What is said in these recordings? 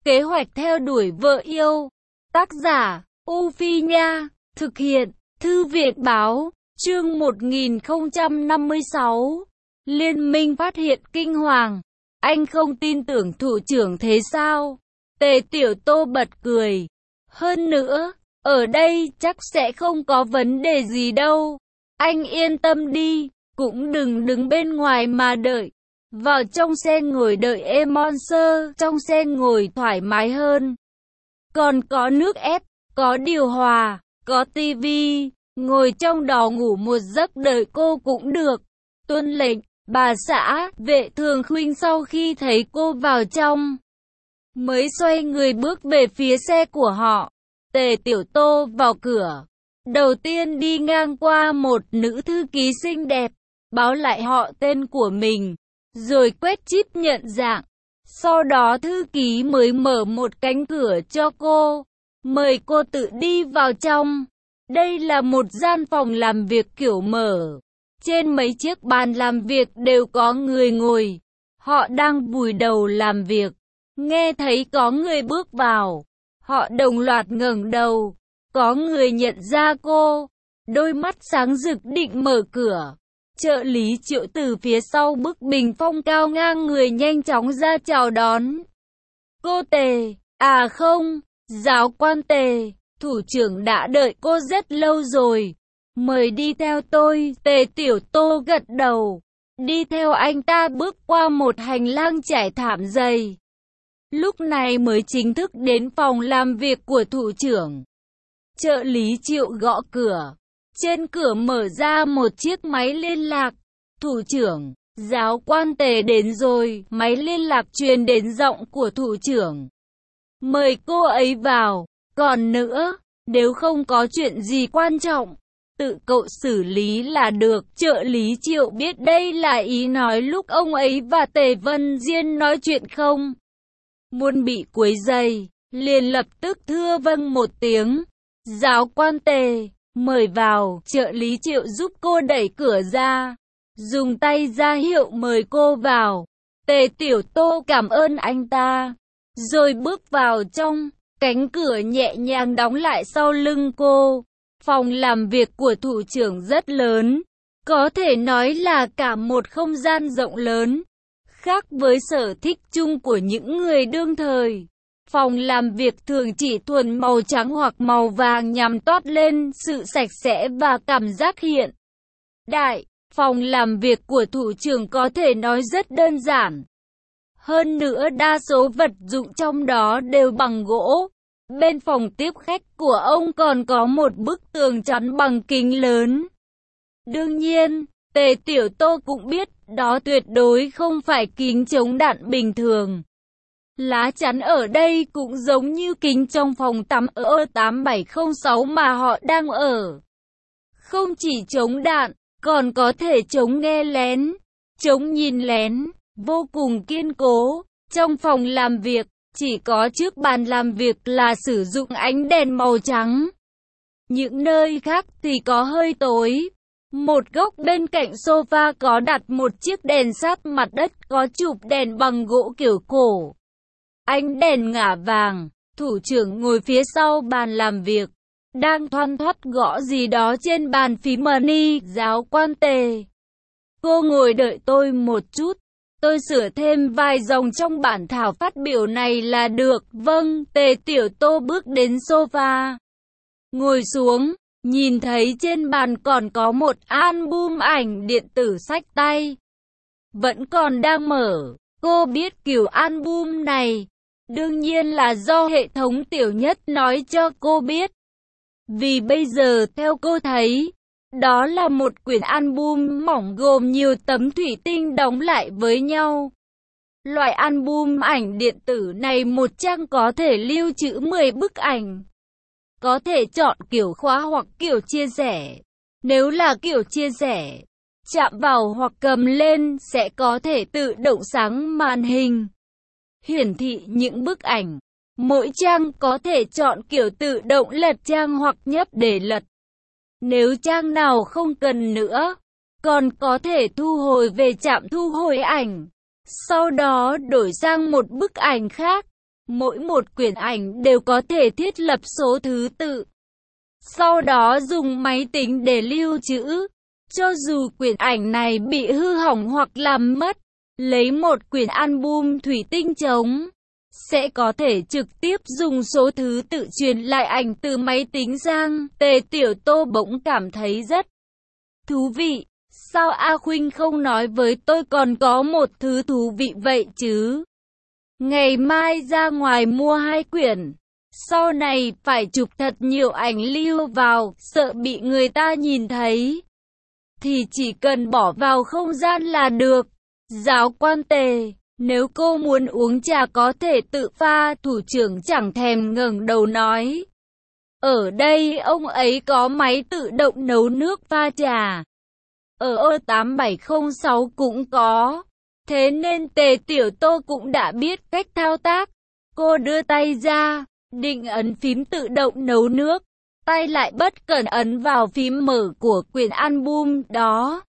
Kế hoạch theo đuổi vợ yêu. Tác giả, U Phi Nha. Thực hiện, Thư viện Báo. Chương 1056. Liên minh phát hiện kinh hoàng. Anh không tin tưởng thủ trưởng thế sao? Tề Tiểu Tô bật cười. Hơn nữa, ở đây chắc sẽ không có vấn đề gì đâu. Anh yên tâm đi, cũng đừng đứng bên ngoài mà đợi. Vào trong xe ngồi đợi Emonser, trong xe ngồi thoải mái hơn. Còn có nước ép, có điều hòa, có tivi, ngồi trong đó ngủ một giấc đợi cô cũng được. Tuân lệnh, bà xã. Vệ Thường Khuynh sau khi thấy cô vào trong, mới xoay người bước về phía xe của họ. Tề Tiểu Tô vào cửa, đầu tiên đi ngang qua một nữ thư ký xinh đẹp, báo lại họ tên của mình, rồi quét chip nhận dạng. Sau đó thư ký mới mở một cánh cửa cho cô, mời cô tự đi vào trong. Đây là một gian phòng làm việc kiểu mở. Trên mấy chiếc bàn làm việc đều có người ngồi. Họ đang vùi đầu làm việc. Nghe thấy có người bước vào, họ đồng loạt ngẩng đầu. Có người nhận ra cô, đôi mắt sáng rực định mở cửa. Trợ lý Triệu từ phía sau bức bình phong cao ngang người nhanh chóng ra chào đón. Cô Tề, à không, giáo quan Tề, thủ trưởng đã đợi cô rất lâu rồi. Mời đi theo tôi. Tề Tiểu Tô gật đầu, đi theo anh ta bước qua một hành lang trải thảm dày. Lúc này mới chính thức đến phòng làm việc của thủ trưởng. Trợ lý Triệu gõ cửa. Trên cửa mở ra một chiếc máy liên lạc. Thủ trưởng, giáo quan Tề đến rồi. Máy liên lạc truyền đến giọng của thủ trưởng. Mời cô ấy vào. Còn nữa, nếu không có chuyện gì quan trọng, tự cậu xử lý là được. Trợ lý Triệu biết đây là ý nói lúc ông ấy và Tề Vân Diên nói chuyện không muốn bị quấy rầy, liền lập tức thưa vâng một tiếng. Giáo quan Tề, mời vào. Trợ lý Triệu giúp cô đẩy cửa ra, dùng tay ra hiệu mời cô vào. Tề Tiểu Tô cảm ơn anh ta, rồi bước vào trong. Cánh cửa nhẹ nhàng đóng lại sau lưng cô. Phòng làm việc của thủ trưởng rất lớn, có thể nói là cả một không gian rộng lớn. Khác với sở thích chung của những người đương thời, phòng làm việc thường chỉ thuần màu trắng hoặc màu vàng nhằm toát lên sự sạch sẽ và cảm giác hiện đại. Phòng làm việc của thủ trưởng có thể nói rất đơn giản. Hơn nữa đa số vật dụng trong đó đều bằng gỗ. Bên phòng tiếp khách của ông còn có một bức tường chắn bằng kính lớn. Đương nhiên, Tề Tiểu Tô cũng biết đó tuyệt đối không phải kính chống đạn bình thường. Lá chắn ở đây cũng giống như kính trong phòng tắm ở 8706 mà họ đang ở. Không chỉ chống đạn, còn có thể chống nghe lén, chống nhìn lén, vô cùng kiên cố. Trong phòng làm việc, chỉ có trước bàn làm việc là sử dụng ánh đèn màu trắng. Những nơi khác thì có hơi tối. Một góc bên cạnh sofa có đặt một chiếc đèn sát mặt đất có chụp đèn bằng gỗ kiểu cổ. Ánh đèn ngả vàng. Thủ trưởng ngồi phía sau bàn làm việc, đang thoăn thoắt gõ gì đó trên bàn phím mani. Giáo quan Tề, cô ngồi đợi tôi một chút. Tôi sửa thêm vài dòng trong bản thảo phát biểu này là được. Vâng. Tề Tiểu Tô bước đến sofa, ngồi xuống, nhìn thấy trên bàn còn có một album ảnh điện tử xách tay, vẫn còn đang mở. Cô biết kiểu album này, đương nhiên là do hệ thống Tiểu Nhất nói cho cô biết. Vì bây giờ theo cô thấy, đó là một quyển album mỏng gồm nhiều tấm thủy tinh đóng lại với nhau. Loại album ảnh điện tử này một trang có thể lưu trữ 10 bức ảnh. Có thể chọn kiểu khóa hoặc kiểu chia sẻ. Nếu là kiểu chia sẻ, chạm vào hoặc cầm lên sẽ có thể tự động sáng màn hình, hiển thị những bức ảnh. Mỗi trang có thể chọn kiểu tự động lật trang hoặc nhấp để lật. Nếu trang nào không cần nữa, còn có thể thu hồi về trạm thu hồi ảnh, sau đó đổi sang một bức ảnh khác. Mỗi một quyển ảnh đều có thể thiết lập số thứ tự. Sau đó dùng máy tính để lưu trữ. Cho dù quyển ảnh này bị hư hỏng hoặc làm mất, lấy một quyển album thủy tinh trống, sẽ có thể trực tiếp dùng số thứ tự truyền lại ảnh từ máy tính sang. Tề Tiểu Tô bỗng cảm thấy rất thú vị. Sao A Khuynh không nói với tôi còn có một thứ thú vị vậy chứ? Ngày mai ra ngoài mua 2 quyển. Sau này phải chụp thật nhiều ảnh lưu vào, sợ bị người ta nhìn thấy. Thì chỉ cần bỏ vào không gian là được. Giáo quan Tề, nếu cô muốn uống trà có thể tự pha, thủ trưởng chẳng thèm ngẩng đầu nói. Ở đây ông ấy có máy tự động nấu nước pha trà. Ở O8706 cũng có. Thế nên Tề Tiểu Tô cũng đã biết cách thao tác. Cô đưa tay ra, định ấn phím tự động nấu nước. Tay lại bất cẩn ấn vào phím mở của quyển album đó.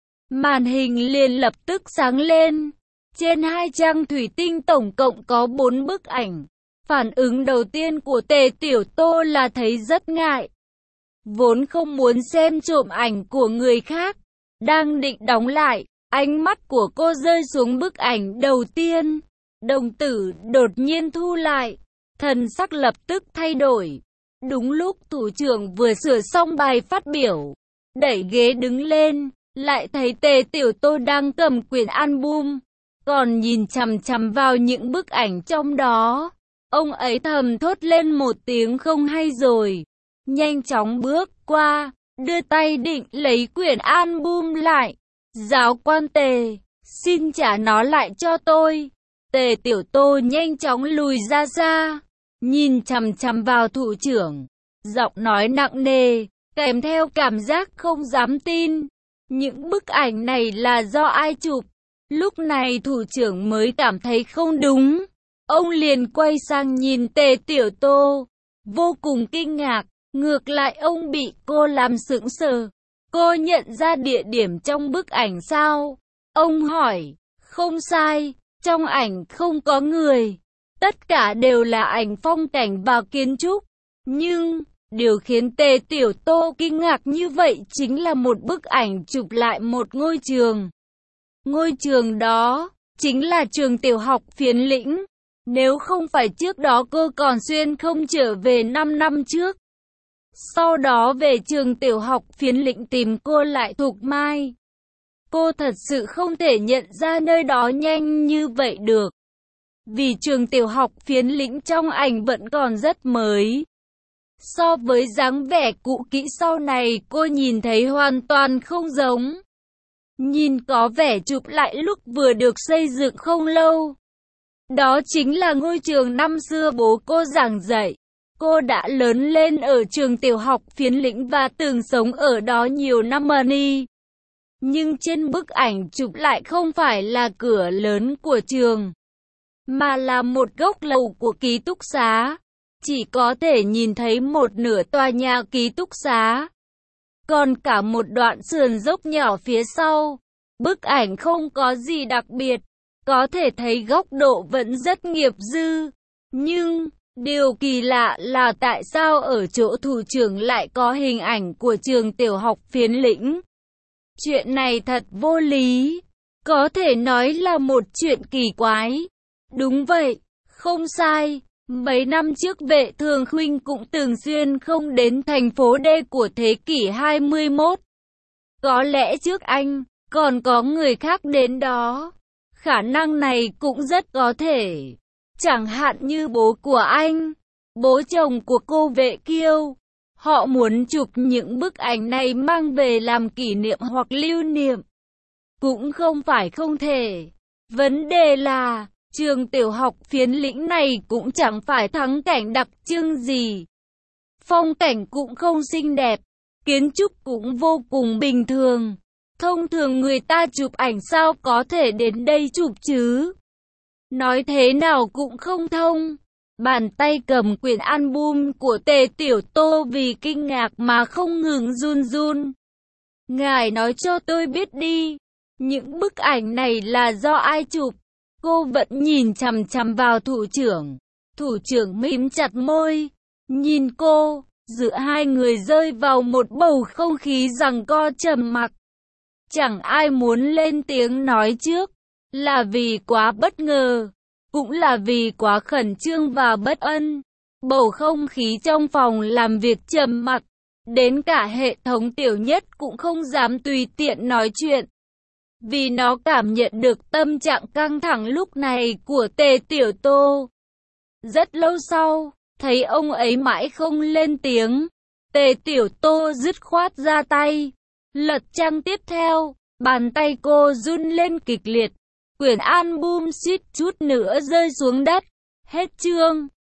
Màn hình liền lập tức sáng lên. Trên 2 trang thủy tinh tổng cộng có 4 bức ảnh. Phản ứng đầu tiên của Tề Tiểu Tô là thấy rất ngại. Vốn không muốn xem trộm ảnh của người khác. Đang định đóng lại, ánh mắt của cô rơi xuống bức ảnh đầu tiên. Đồng tử đột nhiên thu lại. Thần sắc lập tức thay đổi. Đúng lúc thủ trưởng vừa sửa xong bài phát biểu, đẩy ghế đứng lên, lại thấy Tề Tiểu Tô đang cầm quyển album, còn nhìn chằm chằm vào những bức ảnh trong đó. Ông ấy thầm thốt lên một tiếng không hay rồi, nhanh chóng bước qua, đưa tay định lấy quyển album lại. Giáo quan Tề, xin trả nó lại cho tôi. Tề Tiểu Tô nhanh chóng lùi ra xa, nhìn chằm chằm vào thủ trưởng, giọng nói nặng nề, kèm theo cảm giác không dám tin. Những bức ảnh này là do ai chụp? Lúc này thủ trưởng mới cảm thấy không đúng. Ông liền quay sang nhìn Tề Tiểu Tô, vô cùng kinh ngạc. Ngược lại ông bị cô làm sững sờ. Cô nhận ra địa điểm trong bức ảnh sao? Ông hỏi. Không sai, trong ảnh không có người. Tất cả đều là ảnh phong cảnh và kiến trúc. Nhưng, điều khiến Tề Tiểu Tô kinh ngạc như vậy chính là một bức ảnh chụp lại một ngôi trường. Ngôi trường đó, chính là trường tiểu học Phiến Lĩnh. Nếu không phải trước đó cô còn xuyên không trở về 5 năm trước. Sau đó về trường tiểu học Phiến Lĩnh tìm cô lại Thục Mai. Cô thật sự không thể nhận ra nơi đó nhanh như vậy được. Vì trường tiểu học Phiến Lĩnh trong ảnh vẫn còn rất mới. So với dáng vẻ cũ kỹ sau này cô nhìn thấy hoàn toàn không giống. Nhìn có vẻ chụp lại lúc vừa được xây dựng không lâu. Đó chính là ngôi trường năm xưa bố cô giảng dạy. Cô đã lớn lên ở trường tiểu học Phiến Lĩnh và từng sống ở đó nhiều năm đi. Nhưng trên bức ảnh chụp lại không phải là cửa lớn của trường, mà là một góc lầu của ký túc xá. Chỉ có thể nhìn thấy một nửa tòa nhà ký túc xá. Còn cả một đoạn sườn dốc nhỏ phía sau. Bức ảnh không có gì đặc biệt. Có thể thấy góc độ vẫn rất nghiệp dư. Nhưng, điều kỳ lạ là tại sao ở chỗ thủ trưởng lại có hình ảnh của trường tiểu học Phiến Lĩnh. Chuyện này thật vô lý. Có thể nói là một chuyện kỳ quái. Đúng vậy, không sai. Mấy năm trước Vệ Thường Khuynh cũng thường xuyên không đến thành phố D của thế kỷ 21. Có lẽ trước anh, còn có người khác đến đó. Khả năng này cũng rất có thể. Chẳng hạn như bố của anh, bố chồng của cô Vệ Kiêu. Họ muốn chụp những bức ảnh này mang về làm kỷ niệm hoặc lưu niệm. Cũng không phải không thể. Vấn đề là, trường tiểu học Phiến Lĩnh này cũng chẳng phải thắng cảnh đặc trưng gì. Phong cảnh cũng không xinh đẹp, kiến trúc cũng vô cùng bình thường. Thông thường người ta chụp ảnh sao có thể đến đây chụp chứ? Nói thế nào cũng không thông. Bàn tay cầm quyển album của Tề Tiểu Tô vì kinh ngạc mà không ngừng run run. Ngài nói cho tôi biết đi, những bức ảnh này là do ai chụp? Cô vẫn nhìn chằm chằm vào thủ trưởng. Thủ trưởng mím chặt môi, nhìn cô, giữa hai người rơi vào một bầu không khí giằng co trầm mặc. Chẳng ai muốn lên tiếng nói trước, là vì quá bất ngờ, cũng là vì quá khẩn trương và bất an. Bầu không khí trong phòng làm việc trầm mặc, đến cả hệ thống Tiểu Nhất cũng không dám tùy tiện nói chuyện. Vì nó cảm nhận được tâm trạng căng thẳng lúc này của Tề Tiểu Tô. Rất lâu sau, thấy ông ấy mãi không lên tiếng, Tề Tiểu Tô dứt khoát ra tay. Lật trang tiếp theo, bàn tay cô run lên kịch liệt. Quyển album suýt chút nữa rơi xuống đất. Hết chương.